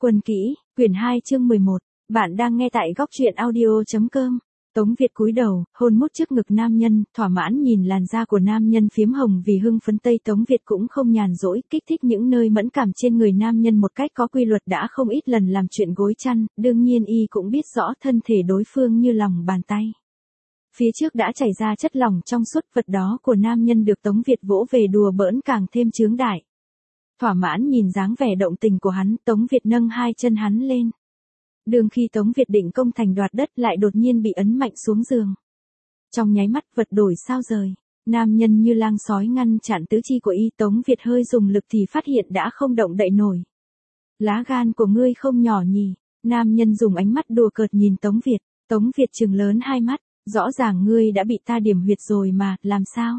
Quân kỹ, quyển 2 chương 11. Bạn đang nghe tại góc truyện audio.com. Tống Việt cúi đầu, hôn mút trước ngực nam nhân, thỏa mãn nhìn làn da của nam nhân phiếm hồng vì hưng phấn. Tống Việt cũng không nhàn rỗi, kích thích những nơi mẫn cảm trên người nam nhân một cách có quy luật đã không ít lần làm chuyện gối chăn, đương nhiên y cũng biết rõ thân thể đối phương như lòng bàn tay. Phía trước đã chảy ra chất lỏng trong suốt, vật đó của nam nhân được Tống Việt vỗ về đùa bỡn càng thêm chướng đại. Thỏa mãn nhìn dáng vẻ động tình của hắn, Tống Việt nâng hai chân hắn lên. Đường khi Tống Việt định công thành đoạt đất lại đột nhiên bị ấn mạnh xuống giường. Trong nháy mắt vật đổi sao rời, nam nhân như lang sói ngăn chặn tứ chi của y. Tống Việt hơi dùng lực thì phát hiện đã không động đậy nổi. Lá gan của ngươi không nhỏ nhỉ? Nam nhân dùng ánh mắt đùa cợt nhìn Tống Việt. Tống Việt trừng lớn hai mắt, rõ ràng ngươi đã bị ta điểm huyệt rồi mà, làm sao?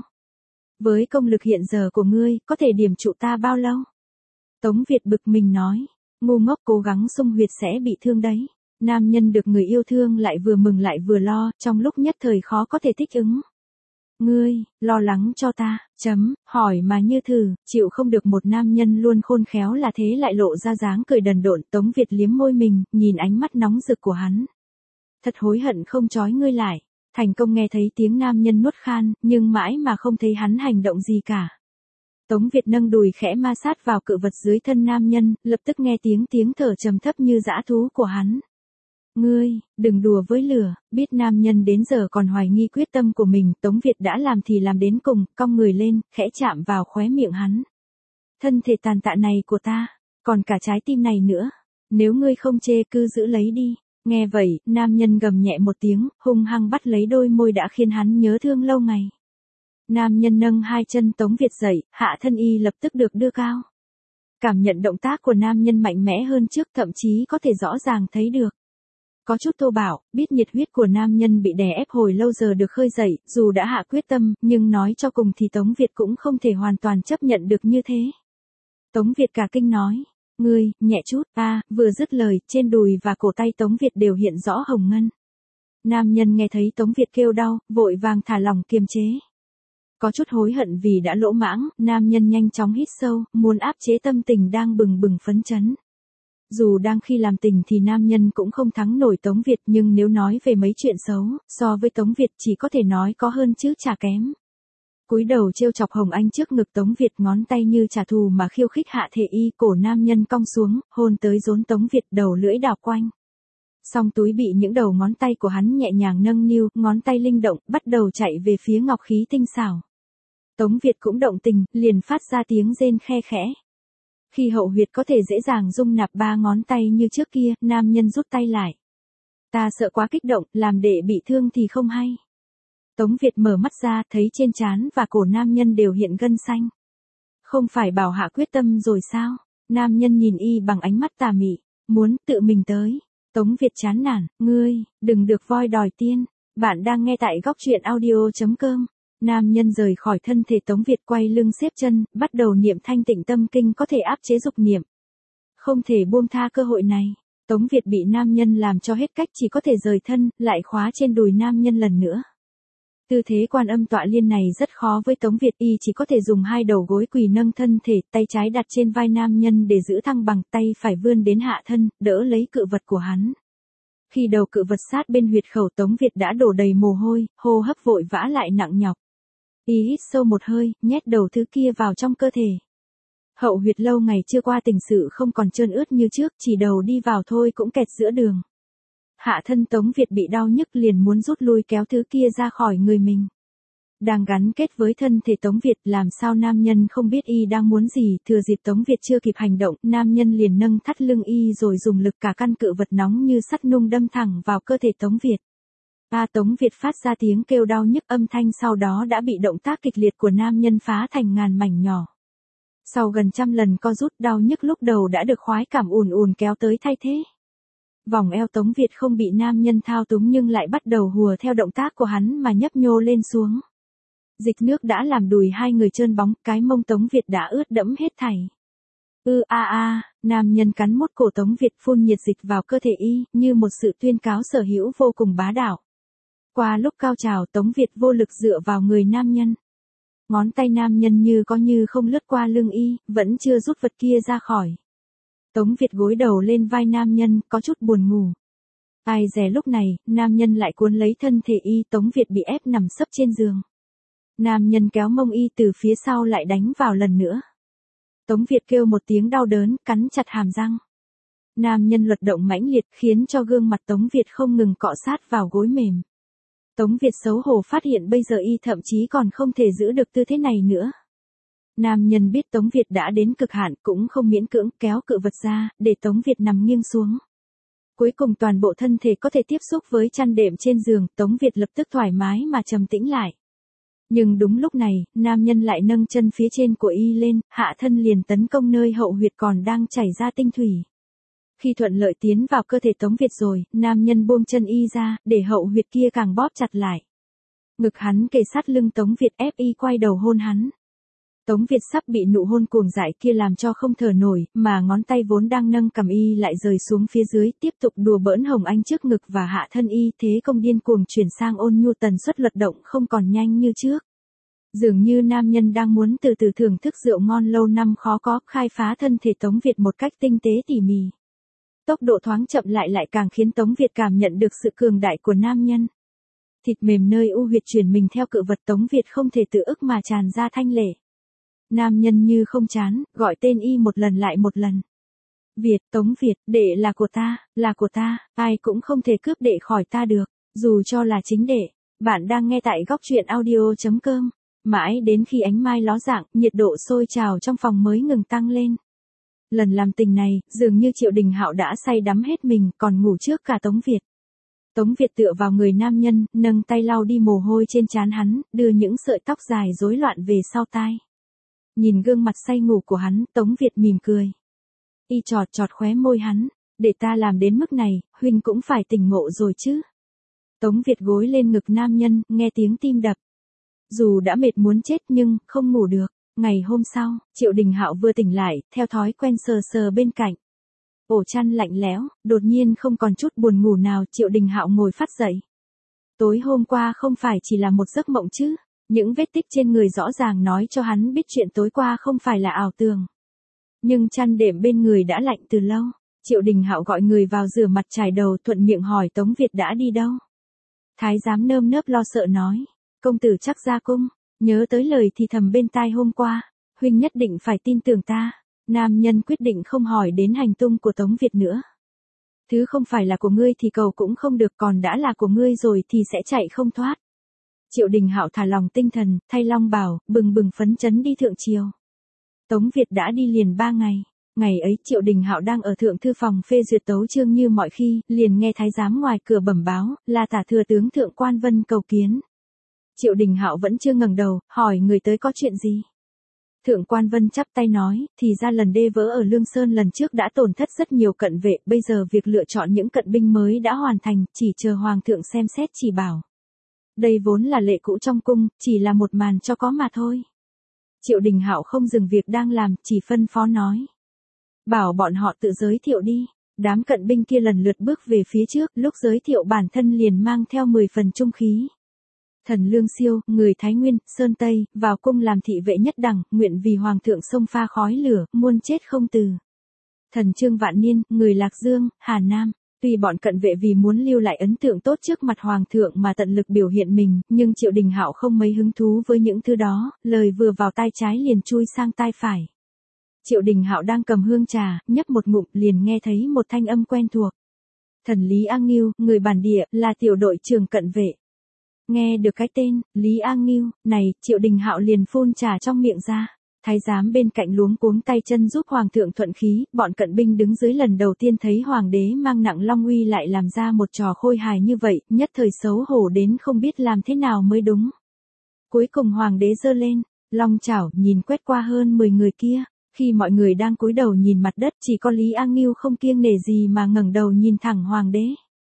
Với công lực hiện giờ của ngươi, có thể điểm trụ ta bao lâu? Tống Việt bực mình nói, ngu ngốc, cố gắng xung huyệt sẽ bị thương đấy. Nam nhân được người yêu thương lại vừa mừng lại vừa lo, trong lúc nhất thời khó có thể thích ứng. Ngươi, lo lắng cho ta, hỏi mà như thử, chịu không được. Một nam nhân luôn khôn khéo là thế lại lộ ra dáng cười đần độn. Tống Việt liếm môi mình, nhìn ánh mắt nóng rực của hắn. Thật hối hận không trói ngươi lại. Thành công nghe thấy tiếng nam nhân nuốt khan, nhưng mãi mà không thấy hắn hành động gì cả. Tống Việt nâng đùi khẽ ma sát vào cự vật dưới thân nam nhân, lập tức nghe tiếng thở trầm thấp như dã thú của hắn. Ngươi, đừng đùa với lửa. Biết nam nhân đến giờ còn hoài nghi quyết tâm của mình, Tống Việt đã làm thì làm đến cùng, cong người lên, khẽ chạm vào khóe miệng hắn. Thân thể tàn tạ này của ta, còn cả trái tim này nữa. Nếu ngươi không chê cứ giữ lấy đi. Nghe vậy, nam nhân gầm nhẹ một tiếng, hung hăng bắt lấy đôi môi đã khiến hắn nhớ thương lâu ngày. Nam nhân nâng hai chân Tống Việt dậy, hạ thân y lập tức được đưa cao. Cảm nhận động tác của nam nhân mạnh mẽ hơn trước, thậm chí có thể rõ ràng thấy được. Có chút thô bạo, biết nhiệt huyết của nam nhân bị đè ép hồi lâu giờ được khơi dậy, dù đã hạ quyết tâm, nhưng nói cho cùng thì Tống Việt cũng không thể hoàn toàn chấp nhận được như thế. Tống Việt cả kinh nói, ngươi, nhẹ chút, vừa dứt lời, trên đùi và cổ tay Tống Việt đều hiện rõ hồng ngân. Nam nhân nghe thấy Tống Việt kêu đau, vội vàng thả lỏng kiềm chế. Có chút hối hận vì đã lỗ mãng, nam nhân nhanh chóng hít sâu, muốn áp chế tâm tình đang bừng bừng phấn chấn. Dù đang khi làm tình thì nam nhân cũng không thắng nổi Tống Việt, nhưng nếu nói về mấy chuyện xấu, so với Tống Việt chỉ có thể nói có hơn chứ chả kém. Cúi đầu trêu chọc hồng anh trước ngực Tống Việt, ngón tay như trả thù mà khiêu khích hạ thể y. Cổ nam nhân cong xuống, hôn tới rốn Tống Việt, đầu lưỡi đảo quanh. Song túi bị những đầu ngón tay của hắn nhẹ nhàng nâng niu, ngón tay linh động, bắt đầu chạy về phía ngọc khí tinh xảo. Tống Việt cũng động tình, liền phát ra tiếng rên khe khẽ. Khi hậu huyệt có thể dễ dàng dung nạp 3 ngón tay như trước kia, nam nhân rút tay lại. Ta sợ quá kích động, làm đệ bị thương thì không hay. Tống Việt mở mắt ra, thấy trên trán và cổ nam nhân đều hiện gân xanh. Không phải bảo hạ quyết tâm rồi sao? Nam nhân nhìn y bằng ánh mắt tà mị, muốn tự mình tới. Tống Việt chán nản, ngươi, đừng được voi đòi tiên. Bạn đang nghe tại góc truyện audio.com. Nam nhân rời khỏi thân thể Tống Việt, quay lưng xếp chân, bắt đầu niệm thanh tịnh tâm kinh có thể áp chế dục niệm. Không thể buông tha cơ hội này. Tống Việt bị nam nhân làm cho hết cách, chỉ có thể rời thân, lại khóa trên đùi nam nhân lần nữa. Tư thế Quan Âm tọa liên này rất khó với Tống Việt, y chỉ có thể dùng hai đầu gối quỳ nâng thân thể, tay trái đặt trên vai nam nhân để giữ thăng bằng, tay phải vươn đến hạ thân, đỡ lấy cự vật của hắn. Khi đầu cự vật sát bên huyệt khẩu, Tống Việt đã đổ đầy mồ hôi, hô hấp vội vã lại nặng nhọc. Y hít sâu một hơi, nhét đầu thứ kia vào trong cơ thể. Hậu huyệt lâu ngày chưa qua tình sự không còn trơn ướt như trước, chỉ đầu đi vào thôi cũng kẹt giữa đường. Hạ thân Tống Việt bị đau nhức, liền muốn rút lui kéo thứ kia ra khỏi người mình. Đang gắn kết với thân thể Tống Việt, làm sao nam nhân không biết y đang muốn gì. Thừa dịp Tống Việt chưa kịp hành động, nam nhân liền nâng thắt lưng y rồi dùng lực cả căn cự vật nóng như sắt nung đâm thẳng vào cơ thể Tống Việt. Tống Việt phát ra tiếng kêu đau nhức, âm thanh sau đó đã bị động tác kịch liệt của nam nhân phá thành ngàn mảnh nhỏ. Sau gần 100 lần co rút, đau nhức lúc đầu đã được khoái cảm ùn ùn kéo tới thay thế. Vòng eo Tống Việt không bị nam nhân thao túng nhưng lại bắt đầu hùa theo động tác của hắn mà nhấp nhô lên xuống. Dịch nước đã làm đùi hai người trơn bóng, cái mông Tống Việt đã ướt đẫm hết thảy. Nam nhân cắn mốt cổ Tống Việt, phun nhiệt dịch vào cơ thể y, như một sự tuyên cáo sở hữu vô cùng bá đạo. Qua lúc cao trào, Tống Việt vô lực dựa vào người nam nhân. Ngón tay nam nhân như có như không lướt qua lưng y, vẫn chưa rút vật kia ra khỏi. Tống Việt gối đầu lên vai nam nhân, có chút buồn ngủ. Ai dè lúc này, nam nhân lại cuốn lấy thân thể y, Tống Việt bị ép nằm sấp trên giường. Nam nhân kéo mông y từ phía sau lại đánh vào lần nữa. Tống Việt kêu một tiếng đau đớn, cắn chặt hàm răng. Nam nhân luật động mãnh liệt khiến cho gương mặt Tống Việt không ngừng cọ sát vào gối mềm. Tống Việt xấu hổ phát hiện bây giờ y thậm chí còn không thể giữ được tư thế này nữa. Nam nhân biết Tống Việt đã đến cực hạn cũng không miễn cưỡng kéo cự vật ra, để Tống Việt nằm nghiêng xuống. Cuối cùng toàn bộ thân thể có thể tiếp xúc với chăn đệm trên giường, Tống Việt lập tức thoải mái mà trầm tĩnh lại. Nhưng đúng lúc này, nam nhân lại nâng chân phía trên của y lên, hạ thân liền tấn công nơi hậu huyệt còn đang chảy ra tinh thủy. Khi thuận lợi tiến vào cơ thể Tống Việt rồi, nam nhân buông chân y ra, để hậu huyệt kia càng bóp chặt lại. Ngực hắn kề sát lưng Tống Việt ép y quay đầu hôn hắn. Tống Việt sắp bị nụ hôn cuồng dại kia làm cho không thở nổi, mà ngón tay vốn đang nâng cầm y lại rời xuống phía dưới, tiếp tục đùa bỡn Hồng Anh trước ngực và hạ thân y, thế công điên cuồng chuyển sang ôn nhu, tần suất luật động không còn nhanh như trước. Dường như nam nhân đang muốn từ từ thưởng thức rượu ngon lâu năm khó có, khai phá thân thể Tống Việt một cách tinh tế tỉ mỉ. Tốc độ thoáng chậm lại càng khiến Tống Việt cảm nhận được sự cường đại của nam nhân. Thịt mềm nơi u huyệt chuyển mình theo cự vật, Tống Việt không thể tự ức mà tràn ra thanh lệ. Nam nhân như không chán, gọi tên y một lần lại một lần. Việt, Tống Việt, đệ là của ta, ai cũng không thể cướp đệ khỏi ta được, dù cho là chính đệ. Bạn đang nghe tại góc truyện audio.com. Mãi đến khi ánh mai ló dạng, nhiệt độ sôi trào trong phòng mới ngừng tăng lên. Lần làm tình này, dường như Triệu Đình Hạo đã say đắm hết mình, còn ngủ trước cả Tống Việt. Tống Việt tựa vào người nam nhân, nâng tay lau đi mồ hôi trên trán hắn, đưa những sợi tóc dài rối loạn về sau tai. Nhìn gương mặt say ngủ của hắn, Tống Việt mỉm cười. Y chọt khóe môi hắn, để ta làm đến mức này, huynh cũng phải tỉnh ngộ rồi chứ. Tống Việt gối lên ngực nam nhân, nghe tiếng tim đập. Dù đã mệt muốn chết nhưng không ngủ được. Ngày hôm sau, Triệu Đình Hạo vừa tỉnh lại, theo thói quen sờ bên cạnh. Ổ chăn lạnh lẽo, đột nhiên không còn chút buồn ngủ nào, Triệu Đình Hạo ngồi phát dậy. Tối hôm qua không phải chỉ là một giấc mộng chứ? Những vết tích trên người rõ ràng nói cho hắn biết chuyện tối qua không phải là ảo tưởng. Nhưng chăn đệm bên người đã lạnh từ lâu. Triệu Đình Hạo gọi người vào rửa mặt chải đầu, thuận miệng hỏi Tống Việt đã đi đâu. Thái giám nơm nớp lo sợ nói, công tử chắc ra cung. Nhớ tới lời thì thầm bên tai hôm qua, huynh nhất định phải tin tưởng ta. Nam nhân quyết định không hỏi đến hành tung của Tống Việt nữa. Thứ không phải là của ngươi thì cầu cũng không được, còn đã là của ngươi rồi thì sẽ chạy không thoát. Triệu Đình Hạo thả lòng tinh thần, thay long bào, bừng phấn chấn đi thượng triều. Tống Việt đã đi liền 3 ngày. Ngày ấy Triệu Đình Hạo đang ở thượng thư phòng phê duyệt tấu chương như mọi khi, liền nghe thái giám ngoài cửa bẩm báo, là tả thừa tướng Thượng Quan Vân cầu kiến. Triệu Đình Hạo vẫn chưa ngẩng đầu, hỏi người tới có chuyện gì. Thượng Quan Vân chắp tay nói, thì ra lần đê vỡ ở Lương Sơn lần trước đã tổn thất rất nhiều cận vệ, bây giờ việc lựa chọn những cận binh mới đã hoàn thành, chỉ chờ Hoàng thượng xem xét chỉ bảo. Đây vốn là lệ cũ trong cung, chỉ là một màn cho có mà thôi. Triệu Đình Hạo không dừng việc đang làm, chỉ phân phó nói. Bảo bọn họ tự giới thiệu đi. Đám cận binh kia lần lượt bước về phía trước, lúc giới thiệu bản thân liền mang theo 10 phần trung khí. Thần Lương Siêu, người Thái Nguyên, Sơn Tây, vào cung làm thị vệ nhất đẳng, nguyện vì Hoàng thượng xông pha khói lửa, muôn chết không từ. Thần Trương Vạn Niên, người Lạc Dương, Hà Nam. Tuy bọn cận vệ vì muốn lưu lại ấn tượng tốt trước mặt Hoàng thượng mà tận lực biểu hiện mình, nhưng Triệu Đình Hạo không mấy hứng thú với những thứ đó, lời vừa vào tai trái liền chui sang tai phải. Triệu Đình Hạo đang cầm hương trà, nhấp một ngụm liền nghe thấy một thanh âm quen thuộc. Thần Lý A Ngưu, người bản địa, là tiểu đội trưởng cận vệ. Nghe được cái tên, Lý A Ngưu, này, Triệu Đình Hạo liền phun trà trong miệng ra. Thái giám bên cạnh luống cuống tay chân giúp Hoàng thượng thuận khí, bọn cận binh đứng dưới lần đầu tiên thấy Hoàng đế mang nặng long uy lại làm ra một trò khôi hài như vậy, nhất thời xấu hổ đến không biết làm thế nào mới đúng. Cuối cùng Hoàng đế giơ lên, long chảo nhìn quét qua hơn 10 người kia. Khi mọi người đang cúi đầu nhìn mặt đất, chỉ có Lý A Ngưu không kiêng nể gì mà ngẩng đầu nhìn thẳng Hoàng đế.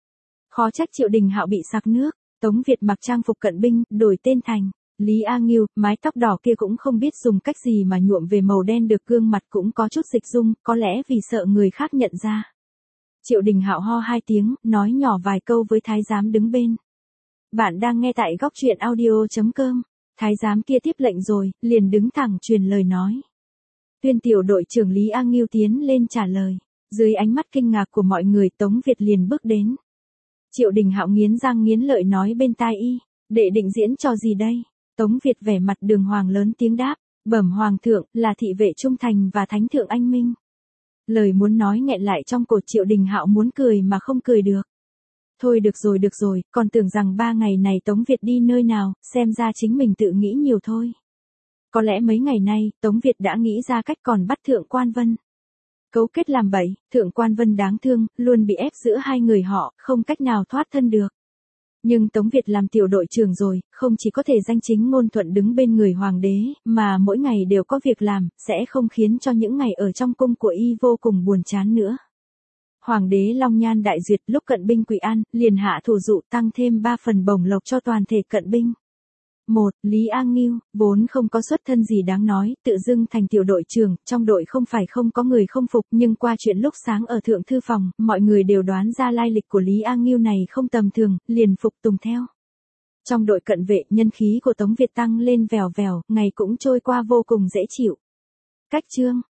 Khó trách Triệu Đình Hạo bị sặc nước. Tống Việt mặc trang phục cận binh, đổi tên thành Lý A Ngưu, mái tóc đỏ kia cũng không biết dùng cách gì mà nhuộm về màu đen được, gương mặt cũng có chút dịch dung, có lẽ vì sợ người khác nhận ra. Triệu Đình Hạo ho 2 tiếng, nói nhỏ vài câu với thái giám đứng bên. Bạn đang nghe tại góc truyện audio.com. Thái giám kia tiếp lệnh rồi, liền đứng thẳng truyền lời nói. Tuyên tiểu đội trưởng Lý A Ngưu tiến lên trả lời. Dưới ánh mắt kinh ngạc của mọi người, Tống Việt liền bước đến. Triệu Đình Hạo nghiến răng nghiến lợi nói bên tai y, đệ định diễn trò gì đây? Tống Việt vẻ mặt đường hoàng lớn tiếng đáp, bẩm hoàng thượng, là thị vệ trung thành và thánh thượng anh minh. Lời muốn nói nghẹn lại trong cổ, Triệu Đình Hạo muốn cười mà không cười được. Thôi được rồi, còn tưởng rằng 3 ngày này Tống Việt đi nơi nào, xem ra chính mình tự nghĩ nhiều thôi. Có lẽ mấy ngày nay, Tống Việt đã nghĩ ra cách còn bắt Thượng Quan Vân. Cấu kết làm bậy, Thượng Quan Vân đáng thương, luôn bị ép giữa hai người họ, không cách nào thoát thân được. Nhưng Tống Việt làm tiểu đội trưởng rồi, không chỉ có thể danh chính ngôn thuận đứng bên người hoàng đế, mà mỗi ngày đều có việc làm, sẽ không khiến cho những ngày ở trong cung của y vô cùng buồn chán nữa. Hoàng đế Long Nhan đại duyệt, lúc cận binh Quỳ An, liền hạ thủ dụ tăng thêm 3 phần bổng lộc cho toàn thể cận binh. 1. Lý A Ngưu, vốn không có xuất thân gì đáng nói, tự dưng thành tiểu đội trưởng, trong đội không phải không có người không phục, nhưng qua chuyện lúc sáng ở thượng thư phòng, mọi người đều đoán ra lai lịch của Lý A Ngưu này không tầm thường, liền phục tùng theo. Trong đội cận vệ, nhân khí của Tống Việt tăng lên vèo vèo, ngày cũng trôi qua vô cùng dễ chịu. Cách chương